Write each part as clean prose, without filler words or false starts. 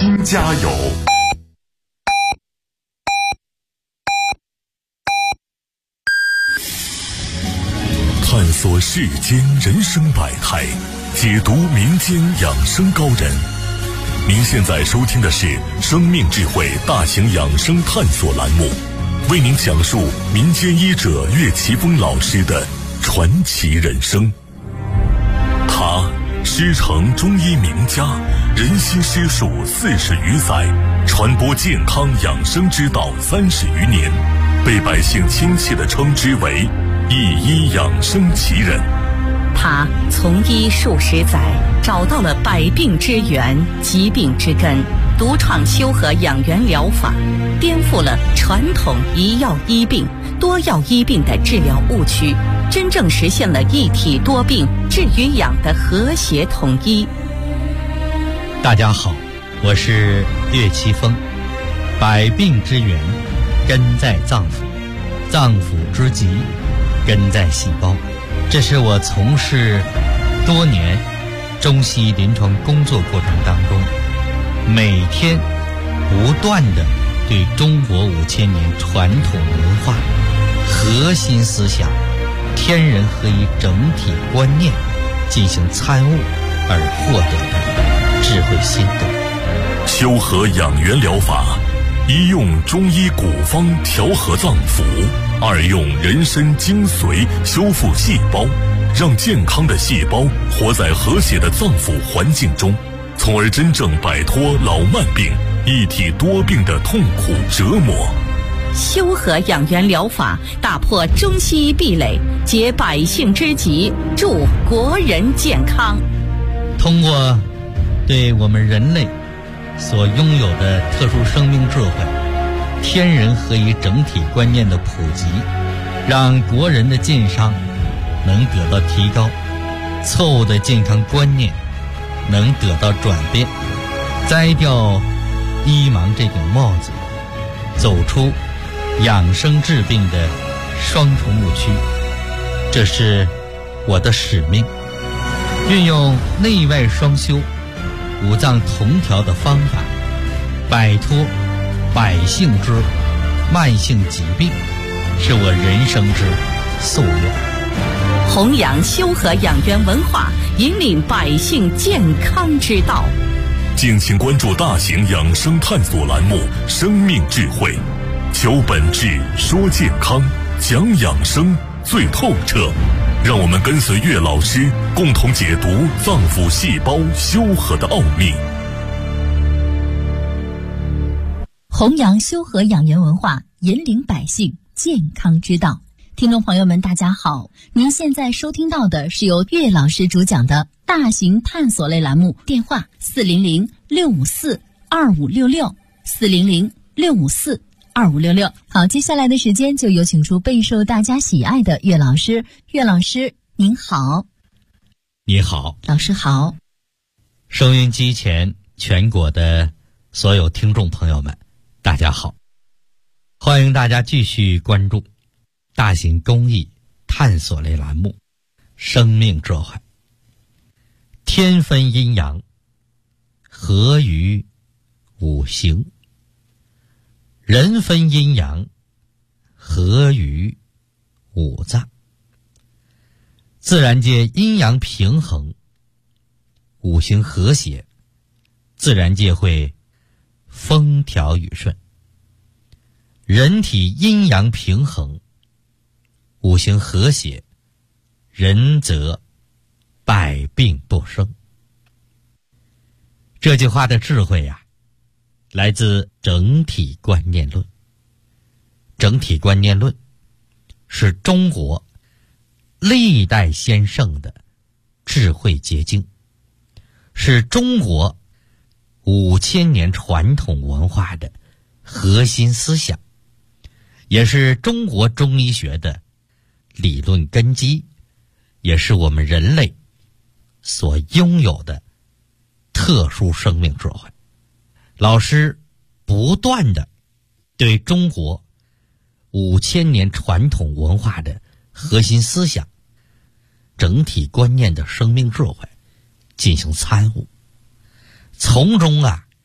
新加油。探索世间人生百态，解读民间养生高人。您现在收听的是生命智慧大型养生探索栏目，为您讲述民间医者岳奇峰老师的传奇人生。他师承中医名家，人心师术40余载，传播健康养生之道30余年，被百姓亲切地称之为一医养生奇人。 他从医数十载，找到了百病之源、疾病之根，独创修和养元疗法，颠覆了传统一药医病、多药医病的治疗误区，真正实现了一体多病、治与养的和谐统一。 大家好，我是岳奇峰。百病之源根在脏腑，脏腑之疾根在细胞。这是我从事多年中西医临床工作过程当中，每天不断地对中国5000年传统文化核心思想天人合一整体观念进行参悟而获得的智慧心得。 修和养元疗法，一用中医古方调和脏腑，二用人参精髓修复细胞，让健康的细胞活在和谐的脏腑环境中，从而真正摆脱老慢病、一体多病的痛苦折磨。 修和养元疗法打破中西医壁垒，解百姓之急，助国人健康。 通过对我们人类所拥有的特殊生命智慧、天人合一整体观念的普及，让国人的健康能得到提高，错误的健康观念能得到转变，摘掉医盲这顶帽子，走出养生治病的双重误区。这是我的使命，运用内外双修、五脏同调的方法，摆脱百姓之慢性疾病，是我人生之夙愿。 弘扬修和养元文化，引领百姓健康之道。 敬请关注大型养生探索栏目《生命智慧》，求本质，说健康，讲养生最透彻。让我们跟随岳老师，共同解读脏腑细胞修和的奥秘。 弘扬修和养元文化，引领百姓健康之道。听众朋友们，大家好，您现在收听到的是由岳老师主讲的大型探索类栏目，电话400-654-2566 400-654-2566。好，接下来的时间就有请出备受大家喜爱的岳老师。岳老师您好。 你好。 老师好。 收音机前全国的所有听众朋友们，大家好，欢迎大家继续关注大型公益探索类栏目生命智慧。天分阴阳，合于五行；人分阴阳，合于五脏。自然界阴阳平衡，五行和谐，自然界会风调雨顺。人体阴阳平衡，五行和谐，人则百病不生。这句话的智慧呀，来自整体观念论。整体观念论是中国历代先圣的智慧结晶，是中国5000年传统文化的核心思想，也是中国中医学的理论根基，也是我们人类所拥有的特殊生命智慧。老师不断地对中国5000年传统文化的核心思想、整体观念的生命智慧进行参悟，从中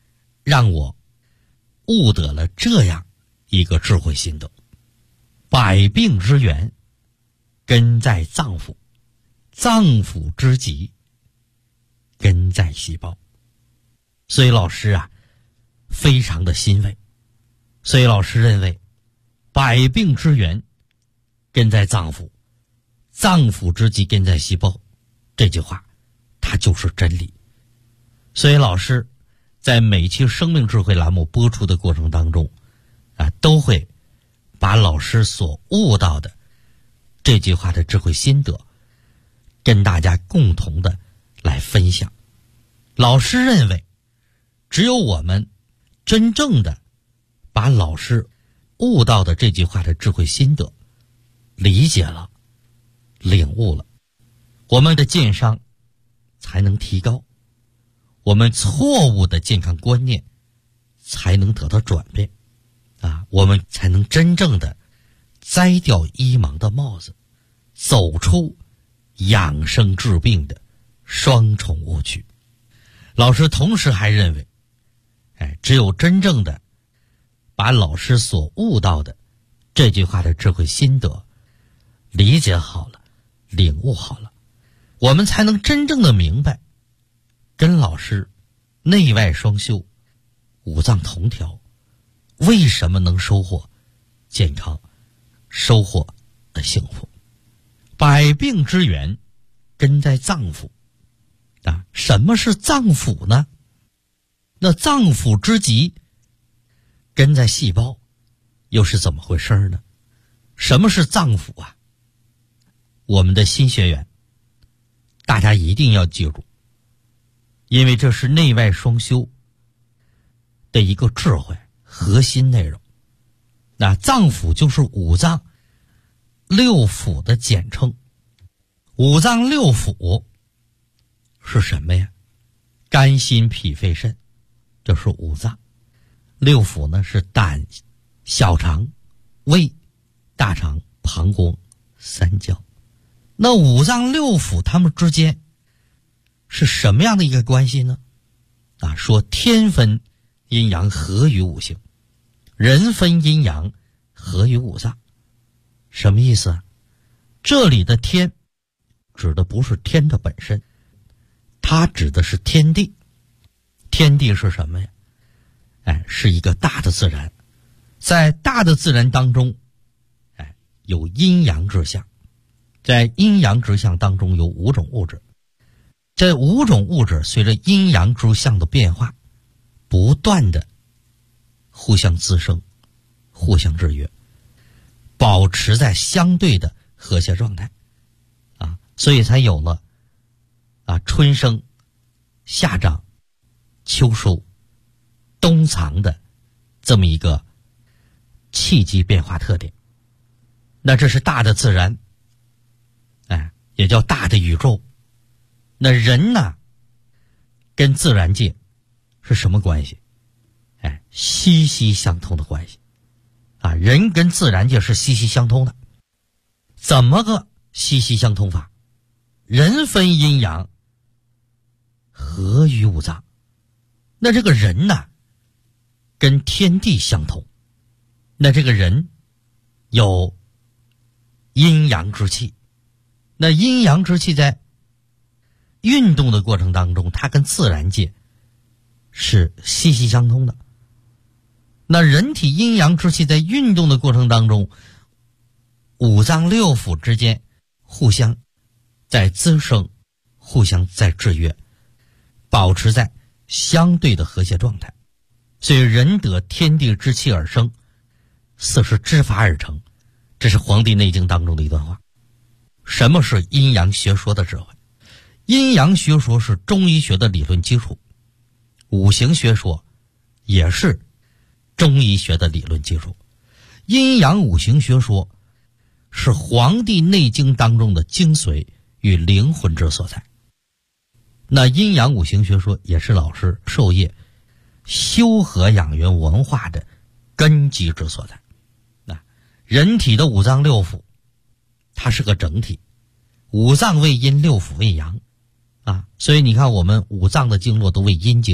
让我悟得了这样一个智慧心得：百病之源根在脏腑，脏腑之疾根在细胞。所以老师啊非常的欣慰，所以老师认为百病之源根在脏腑，脏腑之疾根在细胞，这句话它就是真理。所以老师在每期生命智慧栏目播出的过程当中都会把老师所悟到的这句话的智慧心得跟大家共同的来分享。老师认为只有我们真正的把老师悟到的这句话的智慧心得理解了、领悟了，我们的健商才能提高，我们错误的健康观念才能得到转变我们才能真正的摘掉医盲的帽子，走出养生治病的双重误区。老师同时还认为只有真正的把老师所悟到的这句话的智慧心得理解好了、领悟好了，我们才能真正的明白跟老师内外双修、五脏同调为什么能收获健康、收获的幸福。百病之源根在脏腑什么是脏腑呢？那脏腑之疾根在细胞，又是怎么回事呢？什么是脏腑啊？我们的新学员大家一定要记住，因为这是内外双修的一个智慧核心内容。那脏腑就是五脏六腑的简称。五脏六腑是什么呀？肝心脾肺肾，这是五脏。六腑呢是胆、小肠、胃、大肠、膀胱、三焦。那五脏六腑它们之间是什么样的一个关系呢？说天分阴阳合于五行，人分阴阳合于五脏。什么意思啊？这里的天指的不是天的本身，它指的是天地。天地是什么呀？是一个大的自然。在大的自然当中有阴阳之象，在阴阳之象当中有五种物质，这五种物质随着阴阳之象的变化不断的互相滋生、互相制约，保持在相对的和谐状态所以才有了春生、夏长、秋收、冬藏的这么一个气机变化特点。那这是大的自然也叫大的宇宙。那人呢跟自然界是什么关系？息息相通的关系人跟自然界是息息相通的。怎么个息息相通法？人分阴阳合于五脏。那这个人呢跟天地相同，那这个人有阴阳之气，那阴阳之气在运动的过程当中，它跟自然界是息息相通的。那人体阴阳之气在运动的过程当中，五脏六腑之间互相在滋生，互相在制约，保持在相对的和谐状态。所以人得天地之气而生，四时之法而成，这是《黄帝内经》当中的一段话。什么是阴阳学说的智慧？阴阳学说是中医学的理论基础，五行学说也是中医学的理论基础。阴阳五行学说是《黄帝内经》当中的精髓与灵魂之所在。那阴阳五行学说也是老师授业修和养元文化的根基之所在。人体的五脏六腑它是个整体，五脏为阴，六腑为阳所以你看我们五脏的经络都为阴经，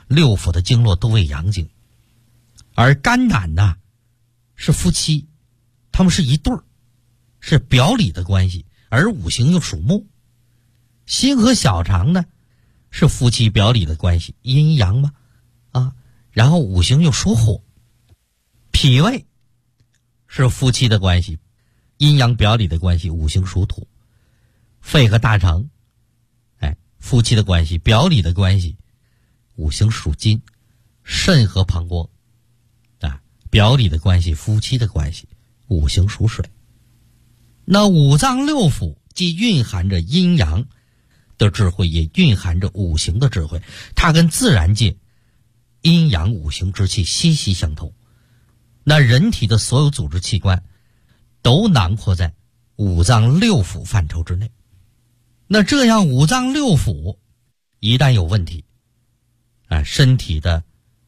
六腑的经络都为阳经，而肝胆呢是夫妻，他们是一对儿，是表里的关系，而五行又属木。心和小肠呢是夫妻表里的关系，阴阳嘛然后五行又属火。脾胃是夫妻的关系，阴阳表里的关系，五行属土。肺和大肠夫妻的关系，表里的关系，五行属金。肾和膀胱表里的关系，夫妻的关系，五行属水。那五脏六腑既蕴含着阴阳的智慧，也蕴含着五行的智慧，它跟自然界阴阳五行之气息息相通。那人体的所有组织器官都囊括在五脏六腑范畴之内。那这样五脏六腑一旦有问题身体的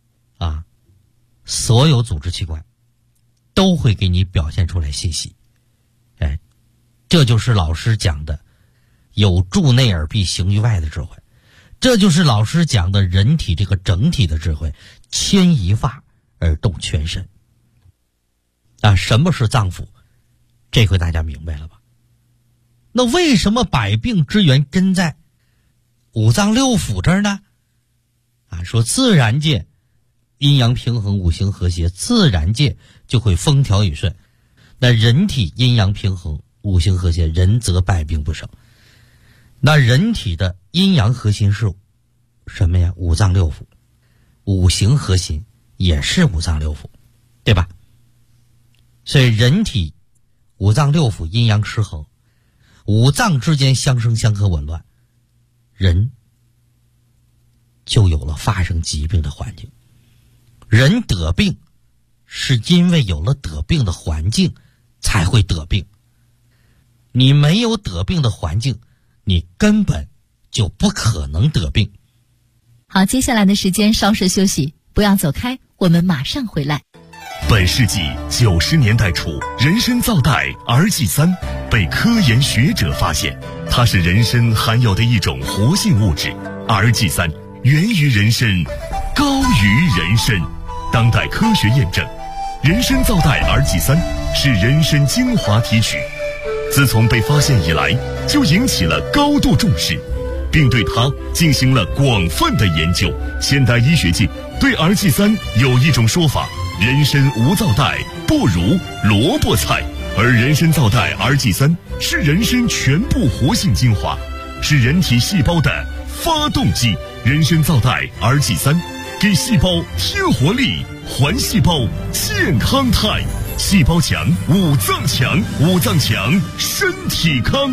所有组织器官都会给你表现出来信息。这就是老师讲的有助内而必行于外的智慧，这就是老师讲的人体这个整体的智慧，牵一发而动全身。什么是脏腑？这回大家明白了吧？那为什么百病之源根在五脏六腑这儿呢？说自然界阴阳平衡，五行和谐，自然界就会风调雨顺。那人体阴阳平衡，五行和谐，人则百病不生。那人体的阴阳核心是什么呀？五脏六腑。五行核心也是五脏六腑，对吧？所以人体五脏六腑阴阳失衡，五脏之间相生相克紊乱，人就有了发生疾病的环境。人得病是因为有了得病的环境才会得病，你没有得病的环境，你根本就不可能得病。 好，接下来的时间稍事休息，不要走开，我们马上回来。 本世纪90年代初，人参皂苷 RG3 被科研学者发现，它是人参含有的一种活性物质。RG3 源于人参，高于人参。当代科学验证，人参皂苷 RG3 是人参精华提取，自从被发现以来，就引起了高度重视，并对它进行了广泛的研究。现代医学界对 RG3 有一种说法：人参无皂苷不如萝卜菜，而人参皂苷 RG3 是人参全部活性精华，是人体细胞的发动机。人参皂苷 RG3 给细胞添活力，还细胞健康态。细胞强，五脏强，五脏强，身体康。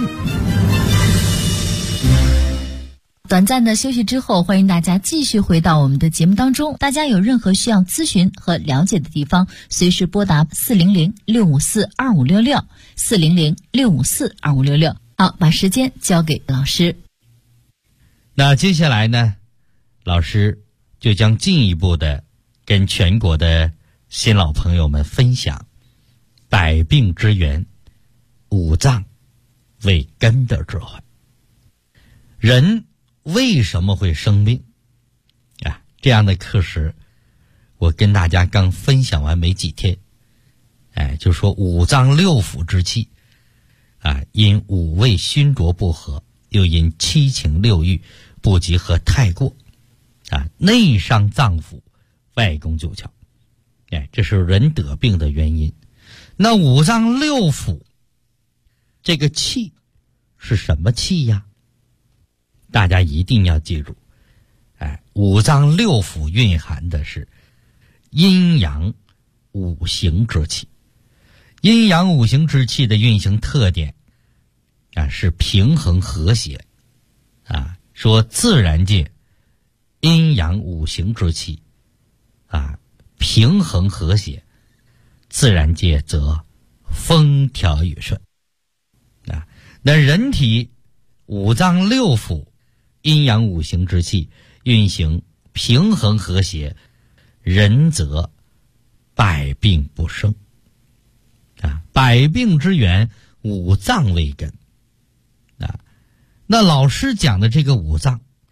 短暂的休息之后，欢迎大家继续回到我们的节目当中。大家有任何需要咨询和了解的地方，随时拨打400-654-2566 400-654-2566。好，把时间交给老师。 那接下来呢，老师就将进一步的跟全国的新老朋友们分享百病之源，五脏为根的智慧。人为什么会生病这样的课时我跟大家刚分享完没几天，就说五脏六腑之气因五味熏浊不和，又因七情六欲不及和太过内伤脏腑，外攻九窍，这是人得病的原因。那五脏六腑这个气是什么气呀？大家一定要记住，五脏六腑蕴含的是阴阳五行之气。阴阳五行之气的运行特点是平衡和谐。说自然界阴阳五行之气平衡和谐，自然界则风调雨顺。那人体五脏六腑阴阳五行之气运行平衡和谐，人则百病不生。百病之源，五脏为根。那老师讲的这个五脏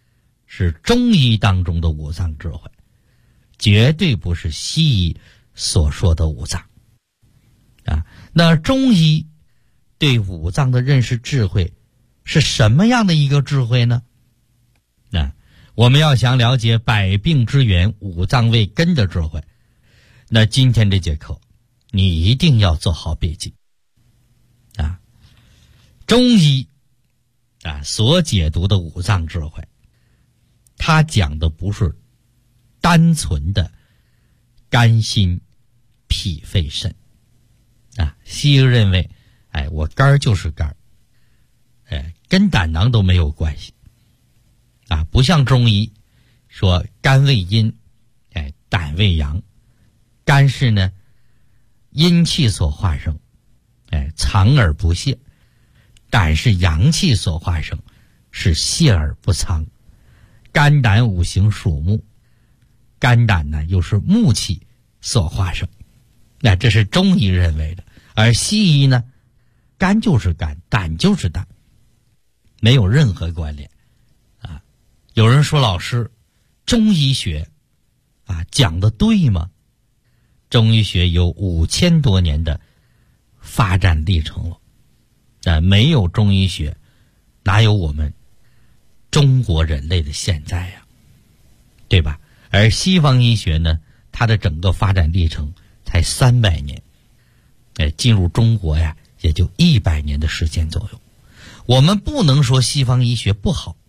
是中医当中的五脏智慧，绝对不是西医所说的五脏啊。那中医对五脏的认识智慧是什么样的一个智慧呢？我们要想了解百病之源、五脏为根的智慧，那今天这节课你一定要做好笔记啊。中医所解读的五脏智慧，它讲的不是单纯的肝心脾肺肾西医认为我肝就是肝跟胆囊都没有关系不像中医说肝为阴胆为阳，肝是呢阴气所化生藏而不泄，胆是阳气所化生，是泄而不藏。肝胆五行属木，肝胆呢又是木气所化生，那这是中医认为的。而西医呢，肝就是肝，胆就是胆，没有任何关联有人说老师，中医学讲的对吗？中医学有5000多年的发展历程了没有中医学哪有我们中国人类的现在呀对吧？而西方医学呢，它的整个发展历程才300年进入中国呀也就100年的时间左右。我们不能说西方医学不好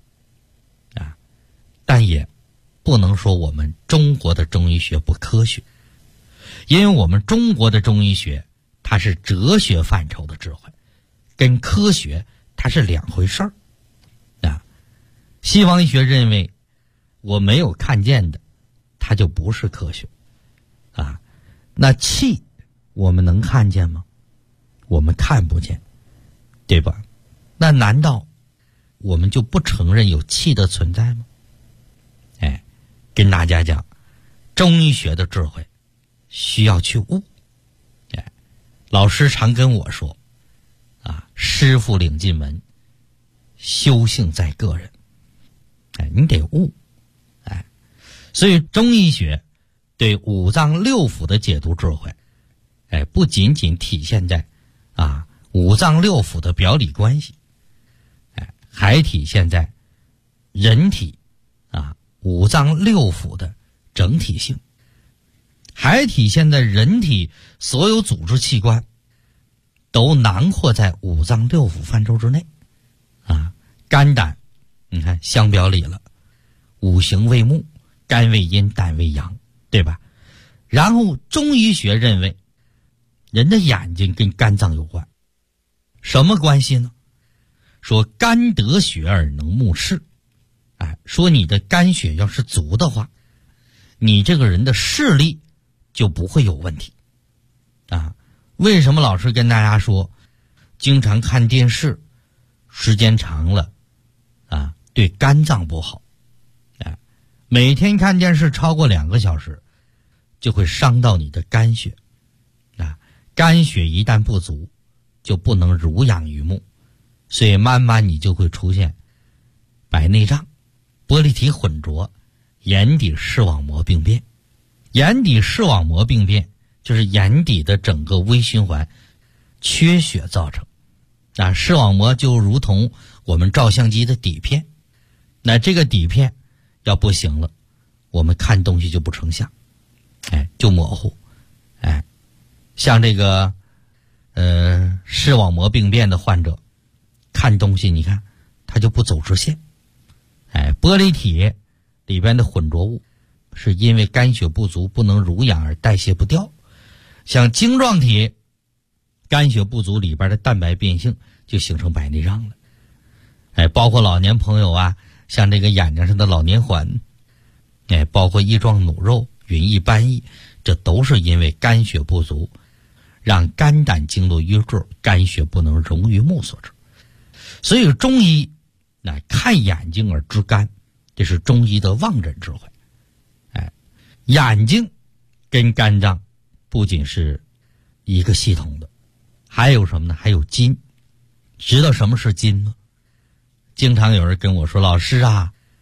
但也不能说我们中国的中医学不科学，因为我们中国的中医学它是哲学范畴的智慧，跟科学它是两回事儿西方医学认为我没有看见的它就不是科学那气我们能看见吗？我们看不见，对吧？那难道我们就不承认有气的存在吗？跟大家讲，中医学的智慧需要去悟老师常跟我说师傅领进门，修行在个人你得悟所以中医学对五脏六腑的解读智慧不仅仅体现在五脏六腑的表里关系还体现在人体五脏六腑的整体性，还体现在人体所有组织器官都囊括在五脏六腑范畴之内肝胆你看相表里了，五行为木，肝为阴，胆为阳，对吧？然后中医学认为人的眼睛跟肝脏有关，什么关系呢？说肝得血而能目视说你的肝血要是足的话，你这个人的视力就不会有问题为什么老师跟大家说经常看电视时间长了对肝脏不好每天看电视超过2个小时就会伤到你的肝血肝血一旦不足就不能濡养于目，所以慢慢你就会出现白内障、玻璃体混浊、眼底视网膜病变。眼底视网膜病变就是眼底的整个微循环缺血造成视网膜就如同我们照相机的底片，那这个底片要不行了，我们看东西就不成像就模糊像这个视网膜病变的患者看东西你看他就不走直线玻璃体里边的混浊物是因为肝血不足不能濡养而代谢不掉，像晶状体肝血不足里边的蛋白变性就形成白内障了包括老年朋友像这个眼睛上的老年环包括翼状弩肉、云翳斑翳，这都是因为肝血不足让肝胆经络淤滞，肝血不能溶于目所致。所以中医看眼睛而知肝，这是中医的望诊智慧眼睛跟肝脏不仅是一个系统的，还有什么呢？还有筋。知道什么是筋吗？经常有人跟我说，老师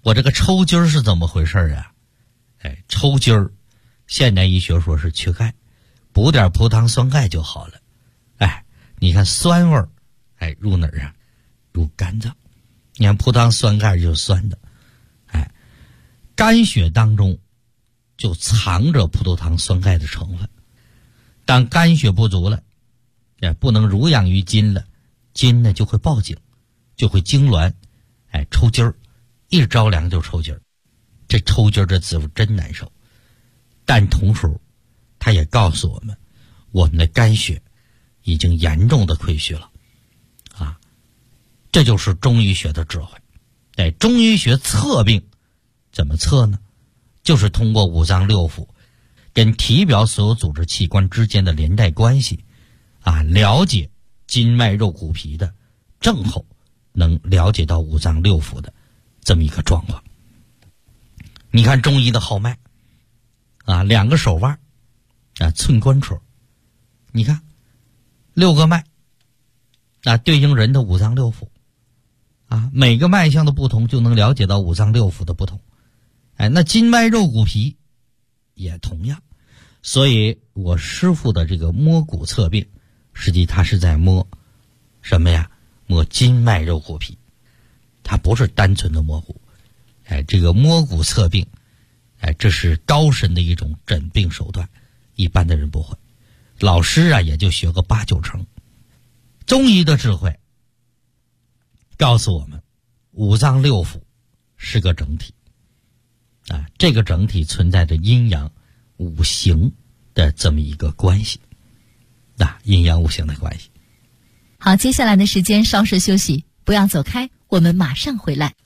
我这个抽筋儿是怎么回事啊？抽筋儿，现代医学说是缺钙，补点葡萄糖酸钙就好了。你看酸味儿，入哪儿啊？入肝脏。你看葡萄糖酸钙就是酸的，肝血当中就藏着葡萄糖酸钙的成分。当肝血不足了，不能濡养于筋了，筋呢就会报警，就会痉挛，抽筋儿，一着凉就抽筋儿。这抽筋儿这滋味真难受，但同时它也告诉我们，我们的肝血已经严重的亏虚了这就是中医学的智慧。中医学测病怎么测呢？就是通过五脏六腑跟体表所有组织器官之间的连带关系了解筋脉肉骨皮的，正后能了解到五脏六腑的这么一个状况。你看中医的号脉2个手腕寸关处，你看6个脉对应人的五脏六腑每个脉象的不同就能了解到五脏六腑的不同。那筋脉肉骨皮也同样。所以我师父的这个摸骨测病，实际他是在摸什么呀？摸筋脉肉骨皮，他不是单纯的摸骨。这个摸骨测病，这是高深的一种诊病手段，一般的人不会。老师也就学个8、9成。中医的智慧告诉我们，五脏六腑是个整体这个整体存在着阴阳五行的这么一个关系阴阳五行的关系。 好，接下来的时间稍事休息，不要走开，我们马上回来。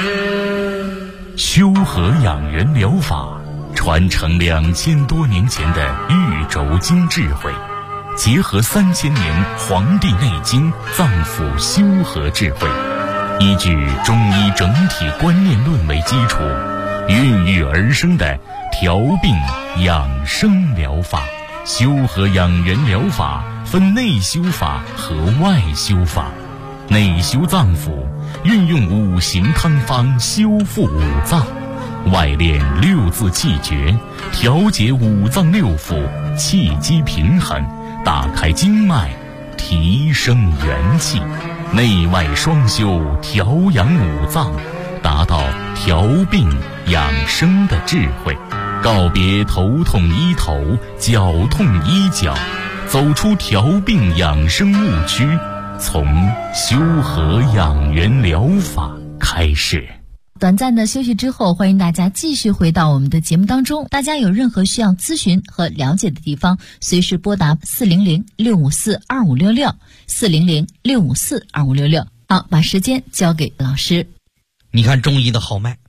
修和养元疗法传承2000多年前的玉轴经智慧，结合3000年《黄帝内经》脏腑修和智慧，依据中医整体观念论为基础，孕育而生的调病养生疗法。修和养元疗法分内修法和外修法。内修脏腑，运用五行汤方修复五脏；外练6字气诀，调节五脏六腑，气机平衡，打开经脉，提升元气。内外双修，调养五脏，达到调病养生的智慧。告别头痛医头，脚痛医脚，走出调病养生误区，从修和养元疗法开始。 短暂的休息之后，欢迎大家继续回到我们的节目当中。大家有任何需要咨询和了解的地方，随时拨打400-654-2566 400-654-2566。好，把时间交给老师。 你看中医的号脉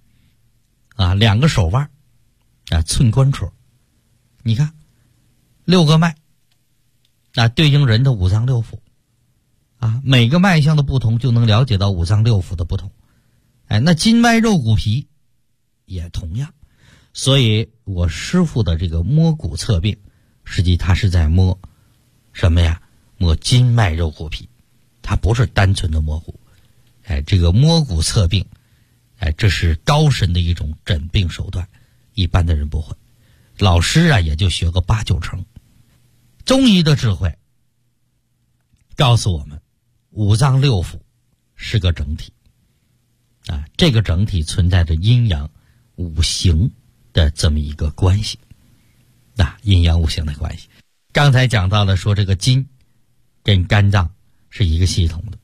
2个手腕寸关处，你看6个脉对应人的五脏六腑每个脉象的不同就能了解到五脏六腑的不同。那筋脉肉骨皮也同样。所以我师父的这个摸骨测病，实际他是在摸什么呀？摸筋脉肉骨皮，他不是单纯的摸骨。这个摸骨测病，这是高深的一种诊病手段，一般的人不会。老师也就学个8、9成。中医的智慧告诉我们，五脏六腑是个整体这个整体存在着阴阳五行的这么一个关系阴阳五行的关系。刚才讲到了说这个筋跟肝脏是一个系统的，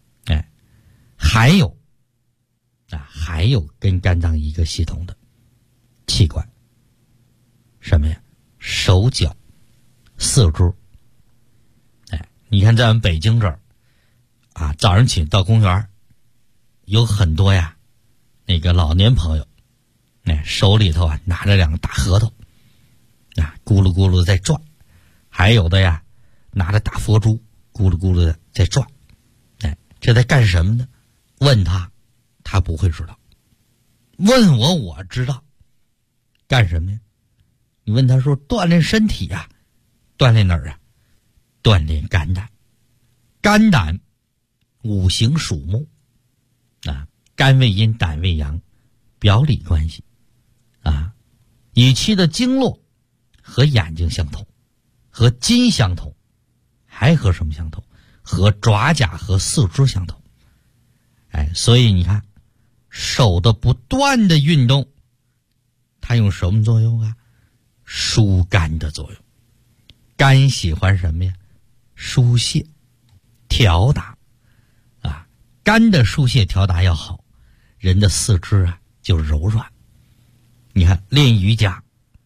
还有跟肝脏一个系统的器官，什么呀？手脚四肢。你看在我们北京这儿早上起到公园有很多那个老年朋友手里头拿着2个大核桃咕噜咕噜在转，还有的拿着大佛珠咕噜咕噜的在转。这在干什么呢？问他不会知道，问我知道。干什么呀？你问他说锻炼身体锻炼哪儿锻炼肝胆。肝胆五行属木肝为阴，胆为阳， 表里关系啊，乙期的经络和眼睛相同，和筋相同，还和什么相同？和爪甲和四肢相同。所以你看手的不断的运动，它用什么作用啊？疏肝的作用。肝喜欢什么呀？疏泄调达啊，肝的疏泄调达要好，人的四肢啊就柔软。你看练瑜伽，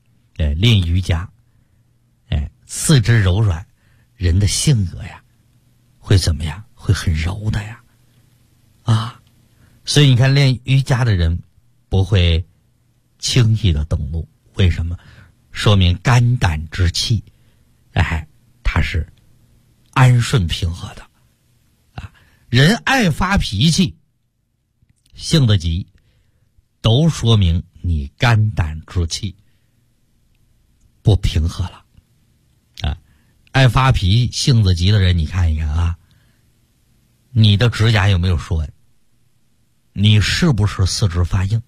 四肢柔软，人的性格呀会怎么样？会很柔的呀啊！所以你看练瑜伽的人不会轻易的动怒，为什么？说明肝胆之气它是安顺平和的啊。人爱发脾气，性子急，都说明你肝胆之气不平和了啊。爱发脾气性子急的人，你看一看啊，你的指甲有没有竖纹？你是不是四肢发硬？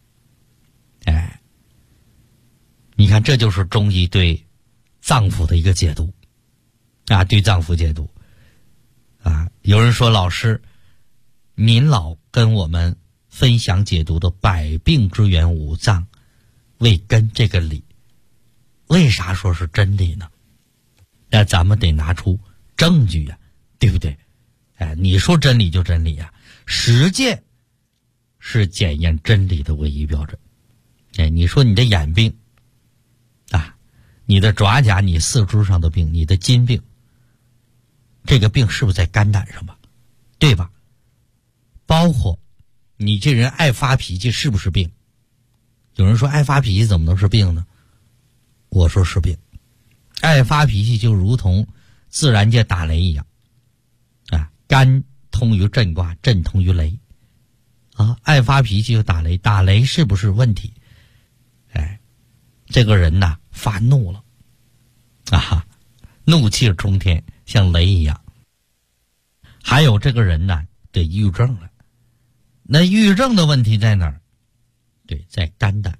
你看这就是中医对脏腑的一个解读啊，对脏腑解读啊。有人说老师您老跟我们分享解读的百病之源五脏为根这个理，为啥说是真理呢？那咱们得拿出证据呀，对不对？你说真理就真理呀，实践是检验真理的唯一标准。你说你的眼病啊，你的爪甲，你四肢上的病，你的筋病，这个病是不是在肝胆上吧？对吧？包括你这人爱发脾气是不是病？有人说爱发脾气怎么能是病呢？我说是病。爱发脾气就如同自然界打雷一样啊，肝通于震卦，震通于雷啊，爱发脾气就打雷，打雷是不是问题？这个人呐发怒了啊，怒气冲天，像雷一样。还有这个人呢得抑郁症了，那抑郁症的问题在哪儿？对，在肝胆。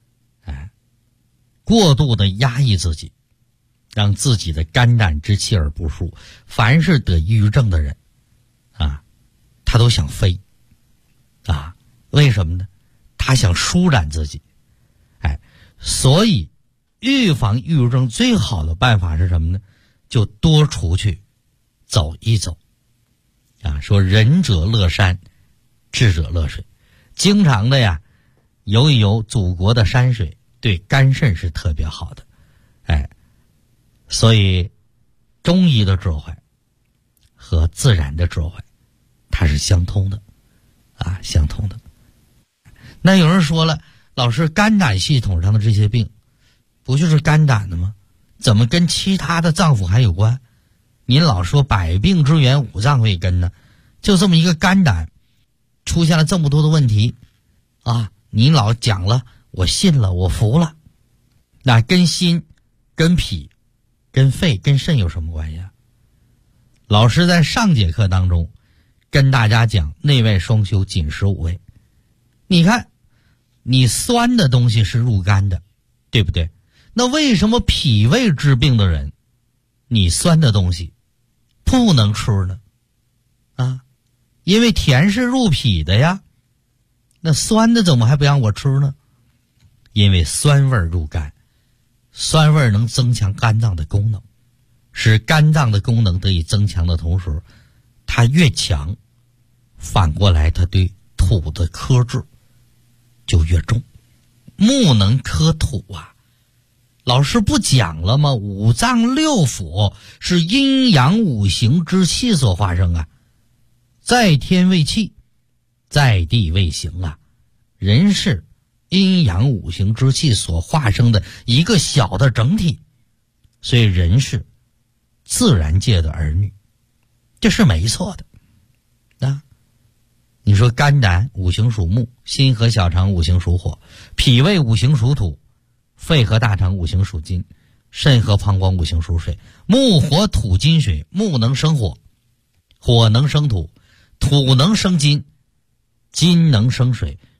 过度的压抑自己，让自己的肝胆之气而不舒。凡是得抑郁症的人啊，他都想飞啊，为什么呢？他想舒展自己。所以预防抑郁症最好的办法是什么呢？就多出去走一走啊。说仁者乐山，智者乐水，经常的呀游一游祖国的山水，对肝肾是特别好的。所以中医的智慧和自然的智慧它是相通的啊，相通的。那有人说了，老师，肝胆系统上的这些病不就是肝胆的吗？怎么跟其他的脏腑还有关？您老说百病之源五脏为根呢，就这么一个肝胆出现了这么多的问题啊！您老讲了，我信了，我服了。那跟心、跟脾、跟肺、跟肾有什么关系啊？老师在上节课当中跟大家讲内外双修，紧实五味。你看你酸的东西是入肝的，对不对？那为什么脾胃治病的人你酸的东西不能吃呢？啊，因为甜是入脾的呀，那酸的怎么还不让我吃呢？因为酸味入肝，酸味能增强肝脏的功能，使肝脏的功能得以增强的同时，它越强，反过来它对土的克制就越重。木能克土啊，老师不讲了吗？五脏六腑是阴阳五行之气所化生啊，在天为气，在地为形啊，人是阴阳五行之气所化生的一个小的整体，所以人是自然界的儿女，这是没错的啊。你说肝胆五行属木，心和小肠五行属火，脾胃五行属土，肺和大肠五行属金，肾和膀胱五行属水。木火土金水，木能生火，火能生土，土能生金，金能生水，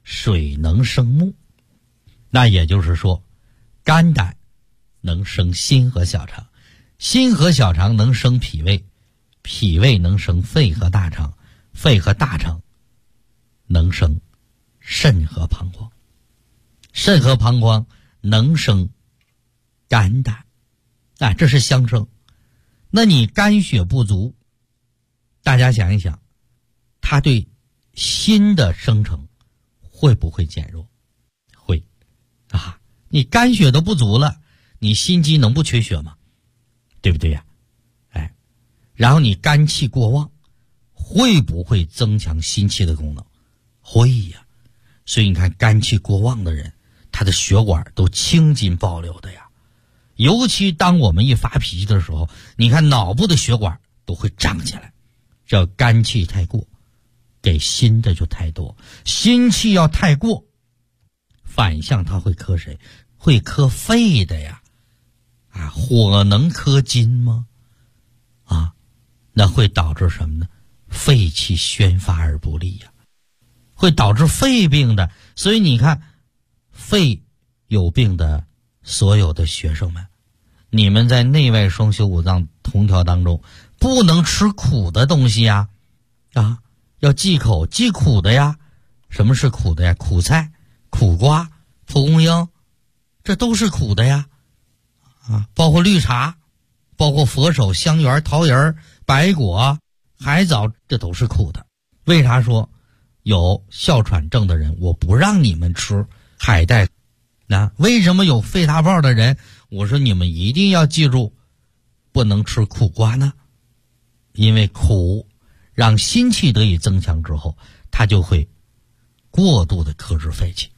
水能生木，那也就是说，肝胆能生心和小肠，心和小肠能生脾胃，脾胃能生肺和大肠，肺和大肠能生肾和膀胱，肾和膀胱能生肝胆，这是相生。那你肝血不足，大家想一想，它对心的生成会不会减弱？会你肝血都不足了，你心肌能不缺血吗？对不对呀？然后你肝气过旺，会不会增强心气的功能？会呀。所以你看肝气过旺的人，他的血管都青筋暴流的呀。尤其当我们一发脾气的时候，你看脑部的血管都会胀起来，这肝气太过，给心的就太多，心气要太过，反向它会克谁？会克肺的呀。火能克金吗？那会导致什么呢？肺气宣发而不利呀，会导致肺病的。所以你看，肺有病的所有的学生们，你们在内外双修五脏同调当中，不能吃苦的东西呀，要忌口忌苦的呀。什么是苦的呀？苦菜、苦瓜、蒲公英，这都是苦的呀。包括绿茶，包括佛手、香橼、桃仁、白果、海藻，这都是苦的。为啥说有哮喘症的人我不让你们吃海带？为什么有肺大泡的人我说你们一定要记住不能吃苦瓜呢？因为苦让心气得以增强之后，它就会过度的克制肺气。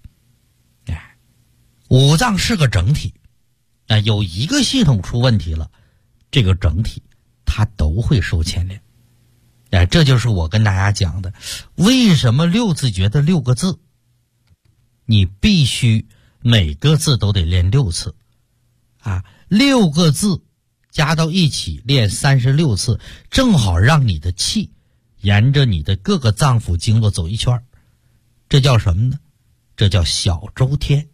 五脏是个整体，有一个系统出问题了，这个整体它都会受牵连。这就是我跟大家讲的，为什么六字诀的6个字你必须每个字都得练6次，6个字加到一起练36次，正好让你的气沿着你的各个脏腑经络走一圈。这叫什么呢？这叫小周天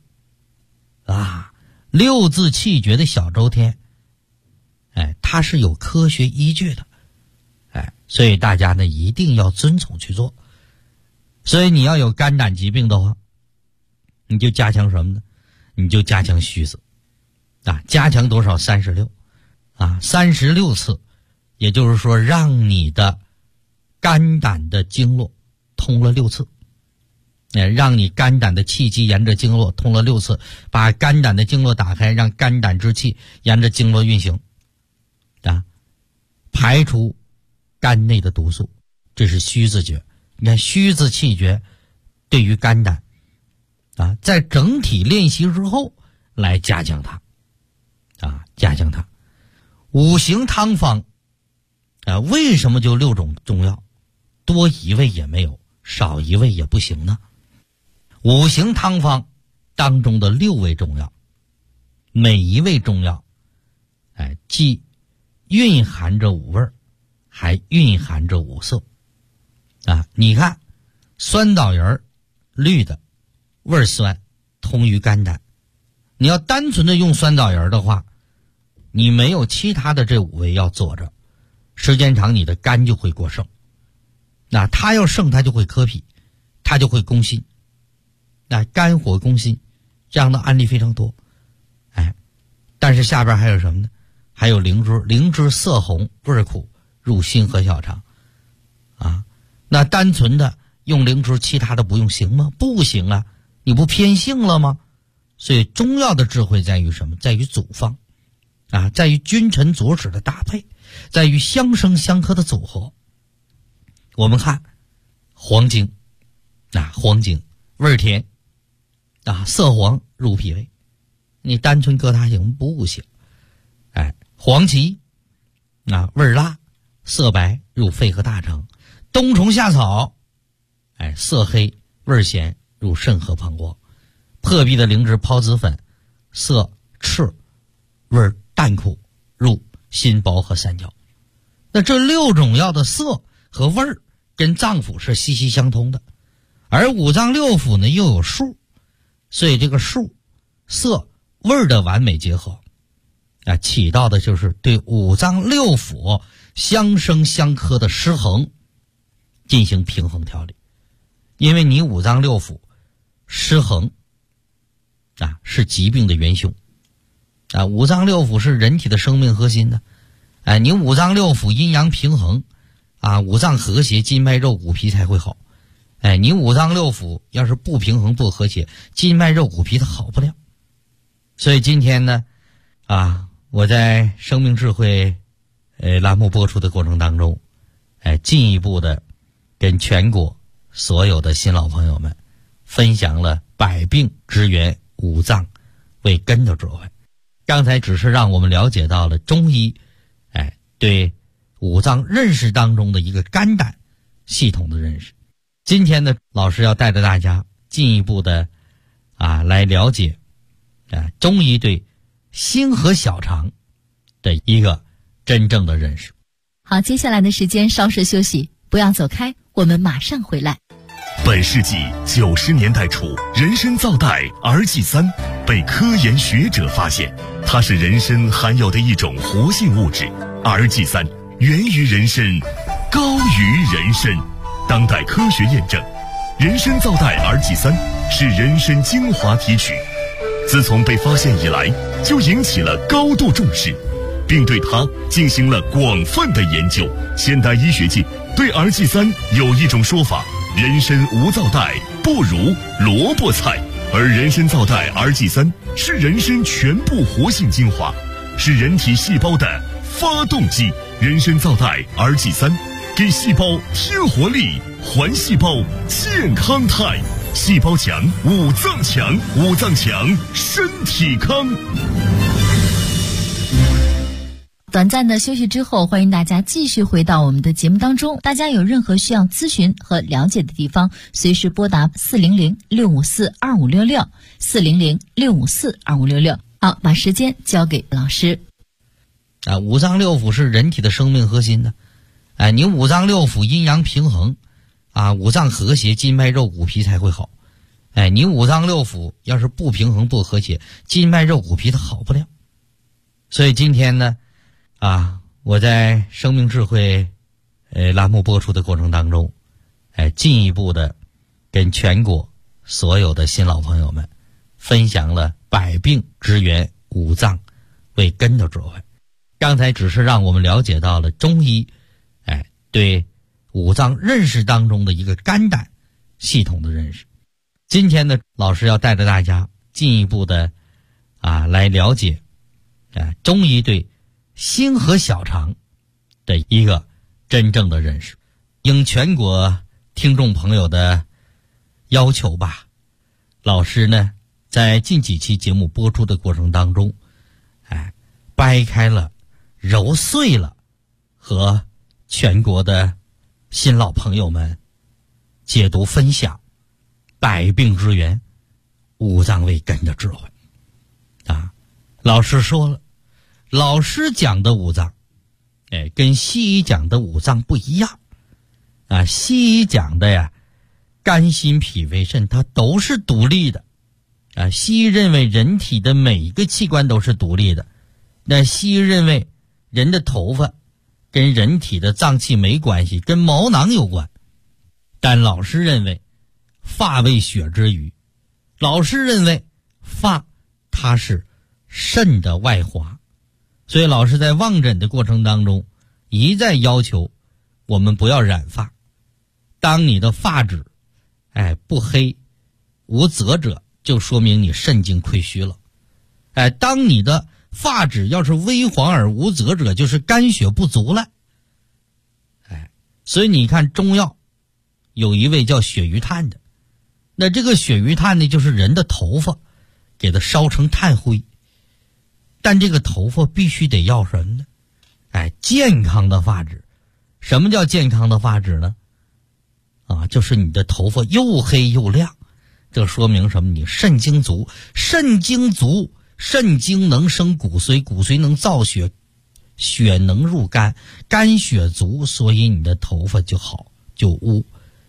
6字气诀的小周天，它是有科学依据的，所以大家呢一定要遵从去做。所以你要有肝胆疾病的话，你就加强什么呢？你就加强虚子加强多少？36次，也就是说让你的肝胆的经络通了6次，让你肝胆的气机沿着经络通了6次，把肝胆的经络打开，让肝胆之气沿着经络运行排除肝内的毒素，这是虚字诀。你看虚字气诀对于肝胆在整体练习之后来加强它加强它。五行汤方为什么就6种中药？多一味也没有，少一味也不行呢？五行汤方当中的6味中药，每一味中药既蕴含着5味，还蕴含着5色你看酸枣仁绿的，味酸，通于肝胆。你要单纯的用酸枣仁的话，你没有其他的这5味要佐着，时间长你的肝就会过盛。它要盛，它就会克脾，它就会攻心。肝火攻心，这样的案例非常多。但是下边还有什么呢？还有灵芝，灵芝色红，味苦，入心和小肠那单纯的用灵芝，其他的不用行吗？不行啊，你不偏性了吗？所以中药的智慧在于什么？在于组方在于君臣佐使的搭配，在于相生相克的组合。我们看黄精黄精味甜色黄，入脾胃，你单纯搁它行不行？黄芪味辣，色白，入肺和大肠。冬虫夏草色黑，味咸，入肾和膀胱。破壁的灵芝孢子粉，色赤，味淡苦，入心包和三焦。那这6种药的色和味儿跟脏腑是息息相通的， 而五脏六腑呢又有数，所以这个数、色、味儿的完美结合起到的就是对五脏六腑相生相克的失衡进行平衡调理。因为你五脏六腑失衡是疾病的元凶五脏六腑是人体的生命核心的你五脏六腑阴阳平衡五脏和谐，筋脉肉骨皮才会好你五脏六腑要是不平衡不和谐，筋脉肉骨皮它好不了。所以今天呢我在生命智慧栏目播出的过程当中进一步的跟全国所有的新老朋友们分享了百病之源五脏为根的智慧。刚才只是让我们了解到了中医对五脏认识当中的一个肝胆系统的认识。今天呢，老师要带着大家进一步的来了解中医对心和小肠的一个真正的认识。 好，接下来的时间稍事休息，不要走开，我们马上回来。 本世纪90年代初，人参皂苷儿剂3被科研学者发现，它是人参含有的一种活性物质。儿剂3源于人参，高于人参。当代科学验证，人参皂苷儿剂3是人参精华提取，自从被发现以来，就引起了高度重视，并对它进行了广泛的研究。现代医学界对儿剂3有一种说法：人参无皂苷不如萝卜菜，而人参皂苷儿剂3是人参全部活性精华，是人体细胞的发动机。人参皂苷儿剂3给细胞添活力，还细胞健康态。细胞强，五脏强，五脏强，身体康。 短暂的休息之后，欢迎大家继续回到我们的节目当中。大家有任何需要咨询和了解的地方，随时拨打400-654-2566 400-654-2566。好，把时间交给老师。 五脏六腑是人体的生命核心的你五脏六腑阴阳平衡五脏和谐，筋脉肉骨皮才会好你五脏六腑要是不平衡不和谐，筋脉肉骨皮它好不了。所以今天呢我在生命智慧栏目播出的过程当中进一步的跟全国所有的新老朋友们分享了百病之源五脏为根的智慧。刚才只是让我们了解到了中医对五脏认识当中的一个肝胆系统的认识。今天呢，老师要带着大家进一步的来了解中医对心和小肠的一个真正的认识。应全国听众朋友的要求吧，老师呢在近几期节目播出的过程当中掰开了揉碎了和全国的新老朋友们解读分享百病之源五脏为根的智慧老师说了，老师讲的五脏跟西医讲的五脏不一样西医讲的肝心脾肺肾它都是独立的西医认为人体的每一个器官都是独立的，但西医认为人的头发跟人体的脏器没关系，跟毛囊有关。但老师认为发为血之余，老师认为发它是肾的外华，所以老师在望诊的过程当中一再要求我们不要染发。当你的发质不黑无泽者，就说明你肾经亏虚了当你的发质要是微黄而无泽者，就是肝血不足了所以你看中药有一味叫血鱼炭的，那这个血鱼炭呢就是人的头发给它烧成炭灰，但这个头发必须得要什么呢健康的发质。什么叫健康的发质呢就是你的头发又黑又亮，这说明什么？你肾精足，肾精足，肾精能生骨髓，骨髓能造血，血能入肝，肝血足，所以你的头发就好就乌。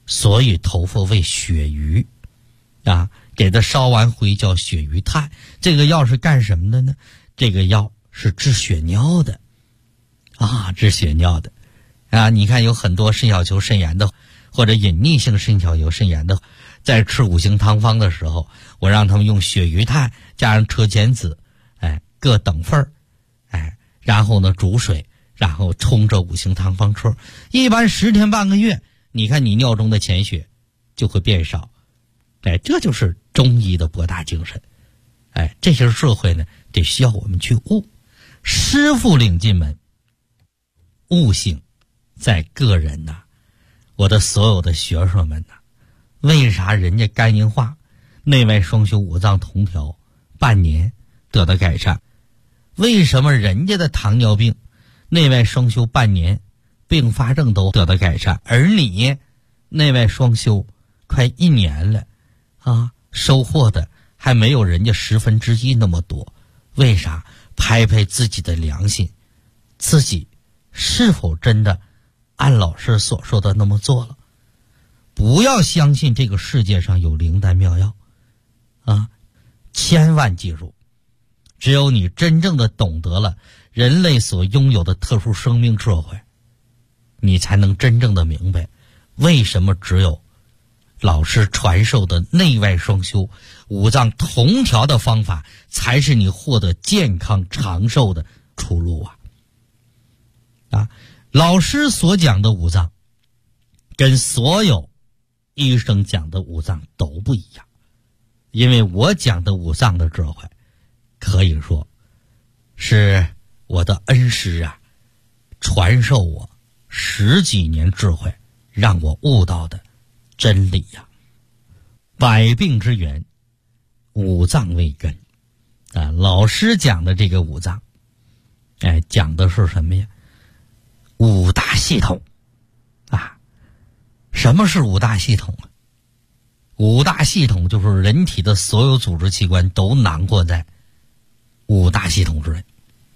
所以头发为鳕鱼啊，给它烧完灰叫鳕鱼炭。这个药是干什么的呢？这个药是治血尿的啊，治血尿的啊。你看有很多肾小球肾炎的或者隐匿性肾小球肾炎的，在吃五行汤方的时候，我让他们用鳕鱼炭加上车前子，各等份儿，然后呢煮水，然后冲着五行汤方吃，一般10天半个月，你看你尿中的潜血就会变少。这就是中医的博大精深。这些智慧呢，得需要我们去悟。师傅领进门，悟性在个人呐。我的所有的学生们呐，为啥人家肝硬化、内外双修、五脏同调，半年得到改善？为什么人家的糖尿病、内外双修半年，并发症都得到改善，而你内外双修快1年了啊，收获的还没有人家1/10那么多？为啥？拍拍自己的良心，自己是否真的按老师所说的那么做了？不要相信这个世界上有灵丹妙药啊！千万记住，只有你真正的懂得了人类所拥有的特殊生命智慧，你才能真正的明白为什么只有老师传授的内外双修、五脏同调的方法才是你获得健康长寿的出路啊！老师所讲的五脏跟所有医生讲的五脏都不一样，因为我讲的五脏的智慧可以说是我的恩师啊，传授我10几年智慧，让我悟到的真理呀。百病之源，五脏为根啊。老师讲的这个五脏，讲的是什么呀？五大系统啊。什么是五大系统啊？五大系统就是人体的所有组织器官都囊括在五大系统之内。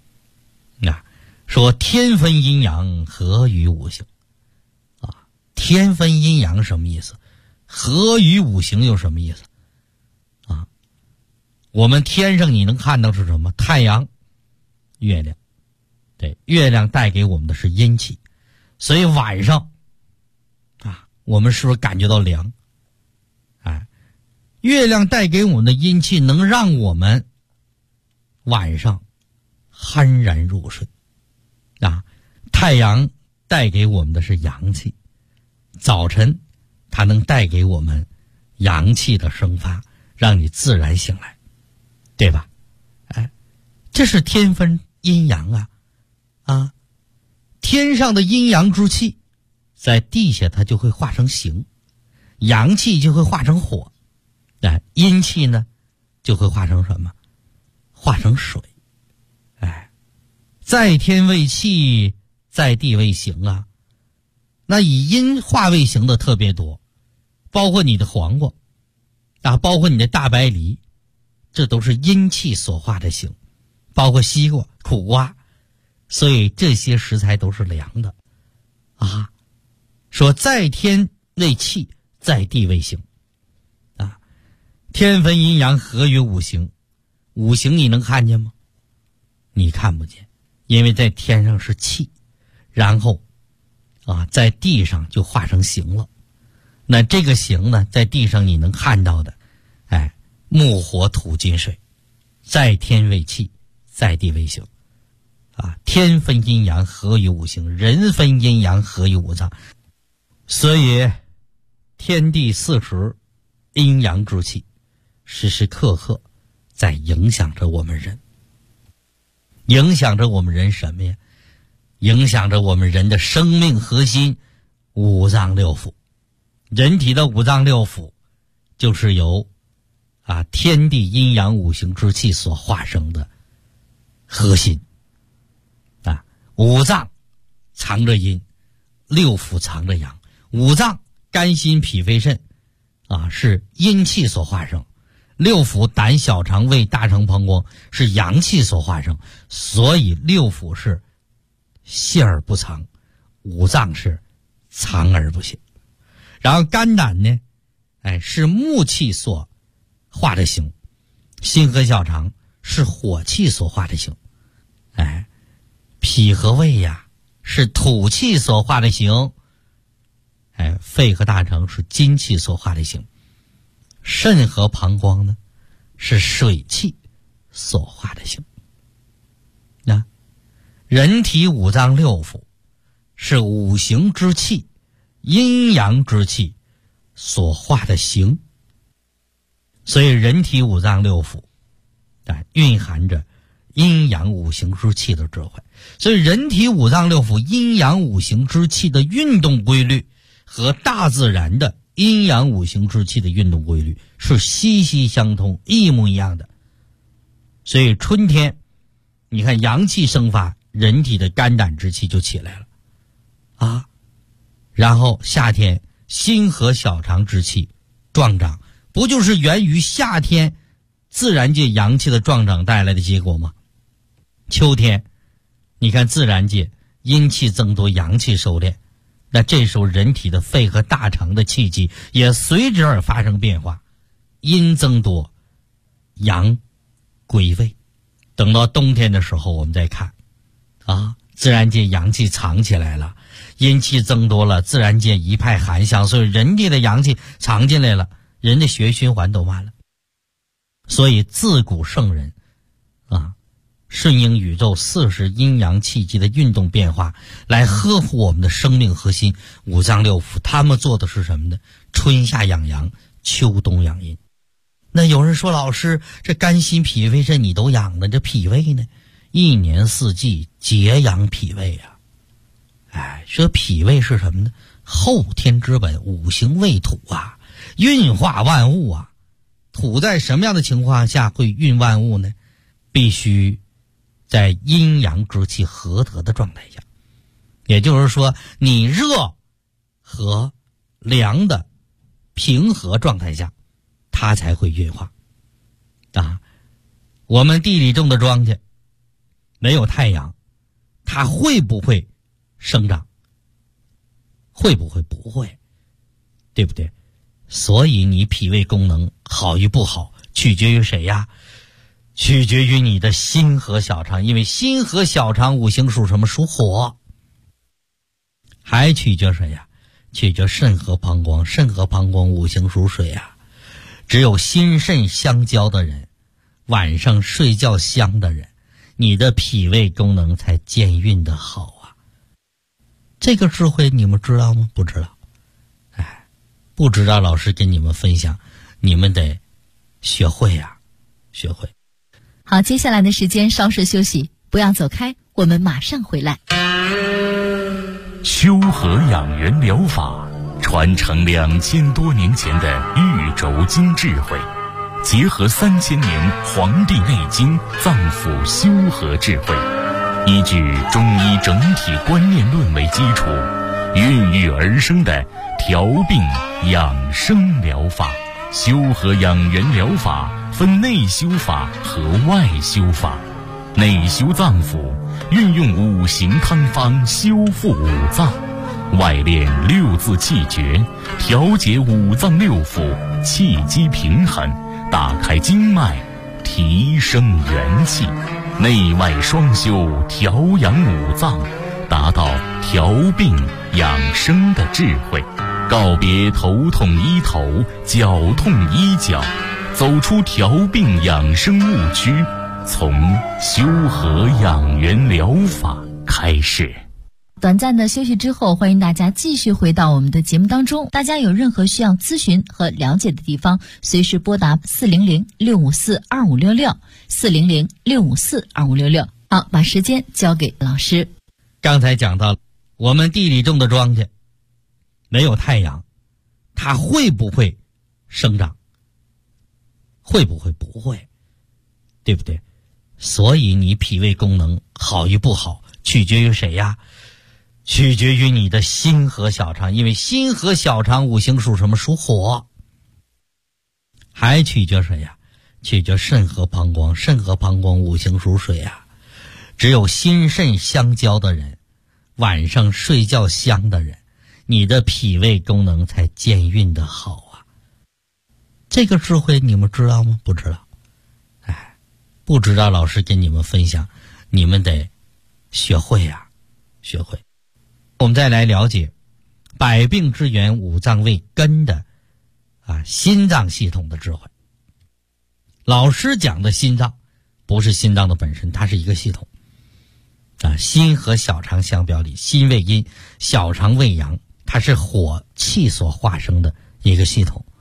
说天分阴阳，合于五行啊。天分阴阳什么意思？合于五行又什么意思啊？我们天上你能看到是什么？太阳、月亮。对，月亮带给我们的是阴气，所以晚上啊，我们是不是感觉到凉？月亮带给我们的阴气能让我们晚上酣然入睡啊。太阳带给我们的是阳气，早晨它能带给我们阳气的生发，让你自然醒来，对吧？这是天分阴阳啊。天上的阴阳之气在地下它就会化成形，阳气就会化成火，阴气呢就会化成什么？化成水。在天为气，在地为形啊。那以阴化为形的特别多，包括你的黄瓜啊，包括你的大白梨，这都是阴气所化的形，包括西瓜、苦瓜，所以这些食材都是凉的啊。说在天为气，在地为形啊。天分阴阳，合于五行。五行你能看见吗？你看不见，因为在天上是气，然后在地上就化成形了。那这个形呢，在地上你能看到的，木火土金水，在天为气，在地为形啊。天分阴阳，合于五行；人分阴阳，合于五脏。所以天地40阴阳之气，时时刻刻在影响着我们人。影响着我们人什么呀？影响着我们人的生命核心，五脏六腑。人体的五脏六腑就是由天地阴阳五行之气所化生的核心啊。五脏藏着阴，六腑藏着阳。五脏肝心脾肺肾是阴气所化生，六腑胆小肠胃大肠膀胱是阳气所化生，所以六腑是泄而不藏，五脏是藏而不泄。 然后肝胆呢，是木气所化的形，心和小肠是火气所化的形，脾和胃呀是土气所化的形，肺和大肠是金气所化的形，肾和膀胱呢是水气所化的形。那人体五脏六腑是五行之气、阴阳之气所化的形，所以人体五脏六腑蕴含着阴阳五行之气的智慧。所以人体五脏六腑阴阳五行之气的运动规律和大自然的阴阳五行之气的运动规律是息息相通，一模一样的。所以春天你看阳气生发，人体的肝胆之气就起来了然后夏天心和小肠之气壮长，不就是源于夏天自然界阳气的壮长带来的结果吗？秋天你看自然界阴气增多，阳气收敛，那这时候人体的肺和大肠的气机也随之而发生变化，阴增多，阳归位。等到冬天的时候我们再看自然界阳气藏起来了，阴气增多了，自然界一派寒香，所以人体的阳气藏进来了，人的血液循环都慢了。所以自古圣人顺应宇宙40阴阳气机的运动变化，来呵护我们的生命核心五脏六腑。他们做的是什么呢？春夏养阳，秋冬养阴。那有人说，老师，这肝心脾胃这你都养的，这脾胃呢一年四季节养脾胃这脾胃是什么呢？后天之本，五行为土运化万物土在什么样的情况下会运万物呢？必须在阴阳之气合得的状态下，也就是说你热和凉的平和状态下，它才会运化我们地里种的庄稼没有太阳，它会不会生长？会不会？不会，对不对？所以你脾胃功能好与不好取决于谁呀？取决于你的心和小肠，因为心和小肠五行属什么？属火。还取决谁呀？取决肾和膀胱，肾和膀胱五行属水只有心肾相交的人，晚上睡觉香的人，你的脾胃功能才健运的好这个智慧你们知道吗？不知道。不知道，老师跟你们分享，你们得学会学会。 好，接下来的时间稍事休息，不要走开，我们马上回来。 修和养元疗法传承2000多年前的玉轴经智慧，结合3000年《黄帝内经》脏腑修和智慧，依据中医整体观念论为基础，孕育而生的调病养生疗法。修和养元疗法分内修法和外修法。内修脏腑，运用五行汤方修复五脏；外练六字气诀，调节五脏六腑气机平衡，打开经脉，提升元气。内外双修，调养五脏，达到调病养生的智慧。告别头痛医头，脚痛医脚，走出调病养生误区，从修和养元疗法开始。 短暂的休息之后，欢迎大家继续回到我们的节目当中。大家有任何需要咨询和了解的地方，随时拨打400-654-2566 400-654-2566。好，把时间交给老师。 刚才讲到我们地里种的庄稼没有太阳，它会不会生长？会不会？不会，对不对？所以你脾胃功能好与不好取决于谁呀？取决于你的心和小肠，因为心和小肠五行属什么？属火。还取决谁呀？取决肾和膀胱，肾和膀胱五行属水只有心肾相交的人，晚上睡觉香的人， 你的脾胃功能才健运的好啊。这个智慧你们知道吗？不知道。不知道，老师跟你们分享，你们得学会呀，学会。我们再来了解百病之源五脏为根的心脏系统的智慧。老师讲的心脏不是心脏的本身，它是一个系统心和小肠相表里，心为阴，小肠为阳，它是火气所化生的一个系统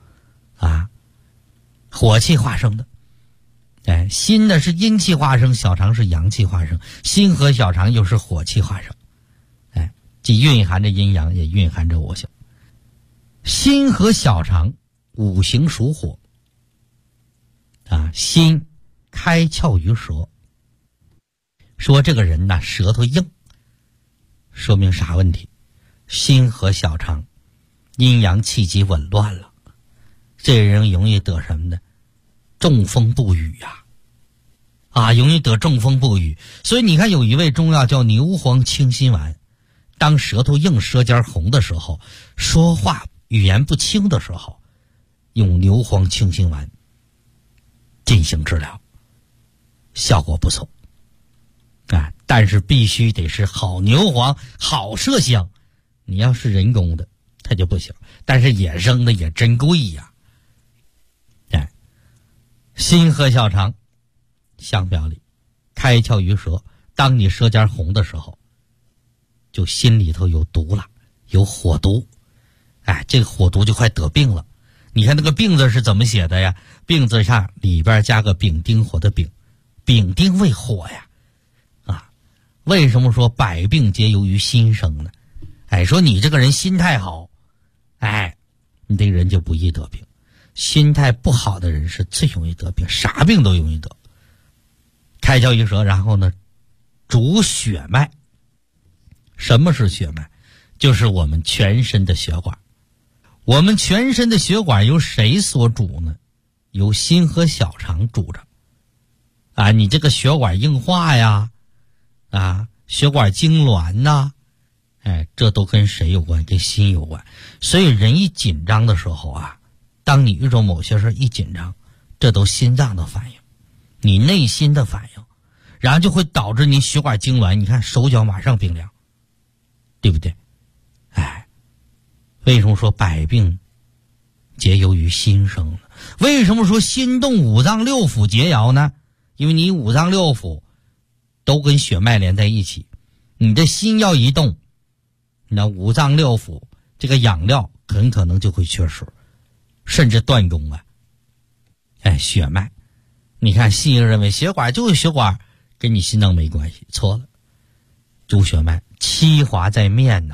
火气化生的。心呢是阴气化生，小肠是阳气化生，心和小肠又是火气化生，既蕴含着阴阳，也蕴含着五行。心和小肠五行属火心开窍于舌，说这个人舌头硬，说明啥问题？心和小肠阴阳气机紊乱了，这人容易得什么呢？中风不语容易得中风不语。所以你看有一味中药叫牛黄清心丸，当舌头硬舌尖红的时候，说话语言不清的时候，用牛黄清心丸进行治疗，效果不错但是必须得是好牛黄好麝香，你要是人工的它就不行，但是野生的也真贵呀。心和小肠相表里，开窍于舌，当你舌尖红的时候，就心里头有毒了，有火毒这个火毒就快得病了。你看那个病字是怎么写的呀？病字上里边加个丙丁火的丙，丙丁为火呀为什么说百病皆由于心生呢？说你这个人心态好你这个人就不易得病。心态不好的人是最容易得病，啥病都容易得。开窍于舌，然后呢主血脉。什么是血脉？就是我们全身的血管。我们全身的血管由谁所主呢？由心和小肠主着你这个血管硬化呀血管痉挛这都跟谁有关？跟心有关。所以人一紧张的时候当你遇到某些事一紧张，这都心脏的反应，你内心的反应，然后就会导致你血管痉挛，你看手脚马上冰凉，对不对？为什么说百病皆由于心生呢？为什么说心动五脏六腑皆爻呢？因为你五脏六腑都跟血脉连在一起，你的心要一动，那五脏六腑这个养料很可能就会缺失，甚至断供血脉。你看西医认为血管就是血管，跟你心脏没关系，错了。主血脉，七华在面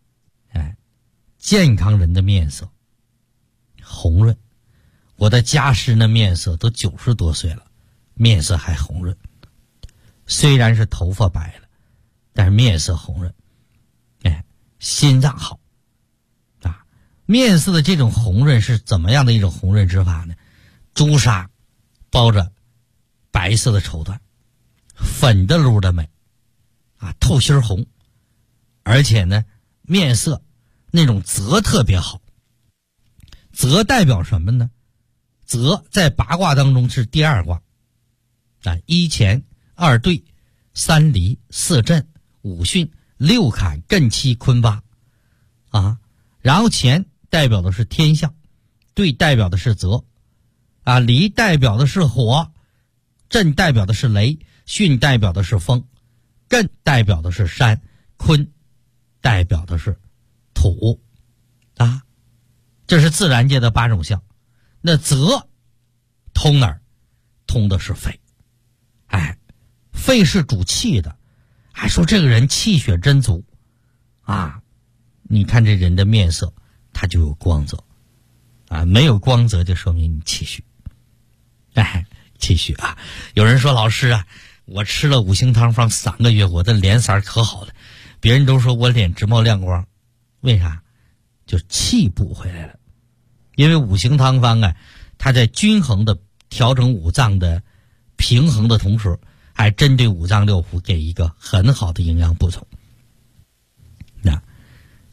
健康人的面色红润，我的家师的面色都90多岁了，面色还红润，虽然是头发白了，但是面色红润心脏好面色的这种红润是怎么样的一种红润之法呢？朱砂包着白色的绸缎，粉的噜的美透心红，而且呢面色那种泽特别好。泽代表什么呢？泽在八卦当中是第二卦一乾二兑三离四震五巽六坎艮七坤八然后乾代表的是天象，兑代表的是泽离代表的是火，震代表的是雷，巽代表的是风，艮代表的是山，坤代表的是土这是自然界的8种象。那泽通哪儿？通的是肺肺是主气的，还说这个人气血真足你看这人的面色他就有光泽没有光泽就说明你气虚气虚有人说老师我吃了五行汤方3个月，我的脸色可好了，别人都说我脸直冒亮光，为啥？就气补回来了。因为五行汤方它在均衡的调整五脏的平衡的同时，还针对五脏六腑给一个很好的营养补充。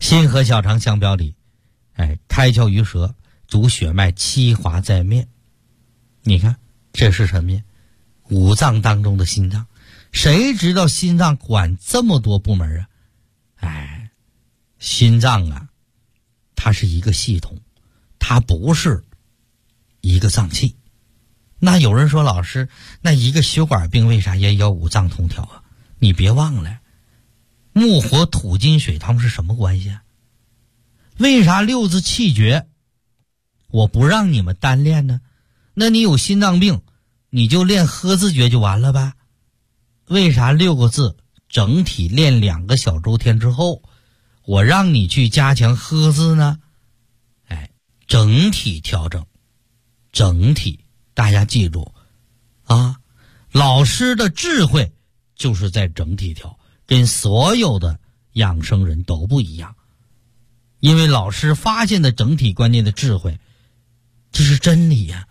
心和小肠相表里，开窍于舌，主血脉，七华在面。你看这是什么呀？五脏当中的心脏。谁知道心脏管这么多部门啊？心脏啊，它是一个系统，它不是一个脏器。那有人说，老师，那一个血管病为啥也要五脏通调啊？你别忘了，木火土金水它们是什么关系啊？为啥六字气诀我不让你们单练呢？那你有心脏病，你就练喝字诀就完了吧？为啥6个字整体练2个小周天之后，我让你去加强喝字呢？整体调整，整体，大家记住啊！老师的智慧就是在整体调，跟所有的养生人都不一样。因为老师发现的整体观念的智慧，这是真理呀！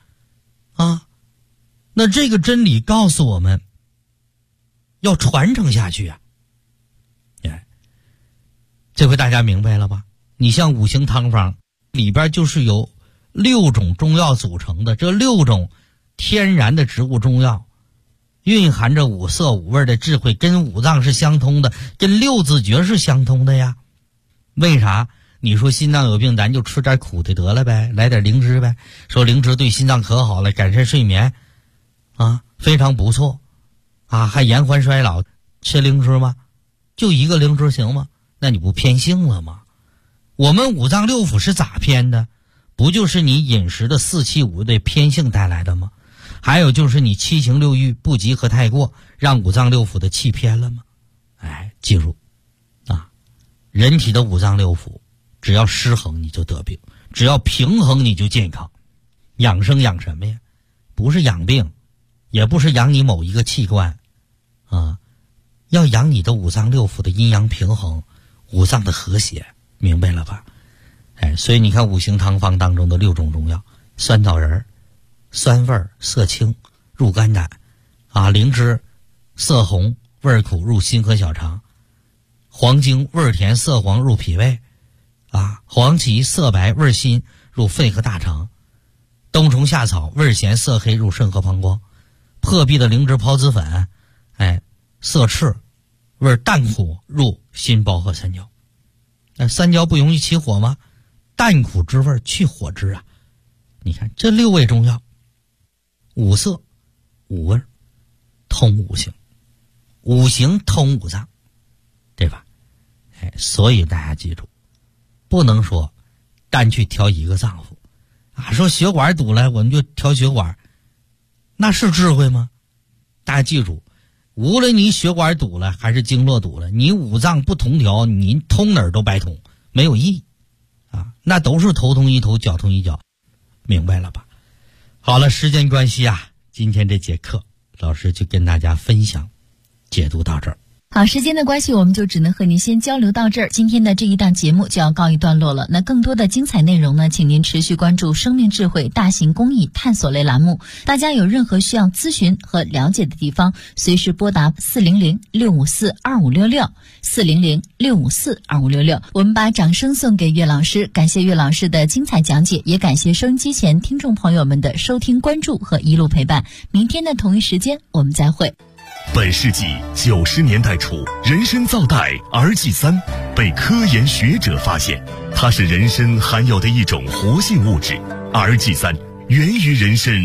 那这个真理告诉我们要传承下去啊！这回大家明白了吧？你像五行汤方里边就是由6种中药组成的，这6种天然的植物中药蕴含着五色五味的智慧，跟五脏是相通的，跟6字诀是相通的呀。为啥？你说心脏有病，咱就吃点苦的得了呗，来点灵芝呗，说灵芝对心脏可好了，改善睡眠非常不错还延缓衰老，吃灵芝吗？就一个灵芝行吗？那你不偏性了吗？我们五脏六腑是咋偏的？不就是你饮食的4气5味偏性带来的吗？还有就是你7情6欲不及和太过，让五脏六腑的气偏了吗？记住人体的五脏六腑只要失衡你就得病，只要平衡你就健康。养生养什么呀？不是养病，也不是养你某一个器官要养你的五脏六腑的阴阳平衡，五脏的和谐，明白了吧？所以你看五行汤方当中的6种中药，酸枣仁酸味色清入肝胆灵芝色红味苦入心和小肠，黄精味甜色黄入脾胃黄芪色白味辛入肺和大肠，冬虫夏草味咸色黑入肾和膀胱，破壁的灵芝孢子粉色赤味淡苦入心包和三焦。三焦不容易起火吗？淡苦之味去火之你看这6味中药，五色五味通五行，五行通五脏，对吧？所以大家记住，不能说单去调一个脏腑说血管堵了我们就调血管，那是智慧吗？大家记住，无论你血管堵了还是经络堵了，你五脏不同调，你通哪儿都白通，没有意义那都是头痛医头，脚痛医脚，明白了吧？好了，时间关系今天这节课老师就跟大家分享解读到这儿。 好，时间的关系，我们就只能和您先交流到这儿。今天的这一档节目就要告一段落了。那更多的精彩内容呢，请您持续关注生命智慧大型公益探索类栏目。大家有任何需要咨询和了解的地方，随时拨打400-654-2566 400-654-2566。我们把掌声送给岳老师，感谢岳老师的精彩讲解，也感谢收音机前听众朋友们的收听关注和一路陪伴。明天的同一时间我们再会。 本世纪90年代初，人参皂苷儿祭3被科研学者发现，它是人参含有的一种活性物质。儿祭3源于人参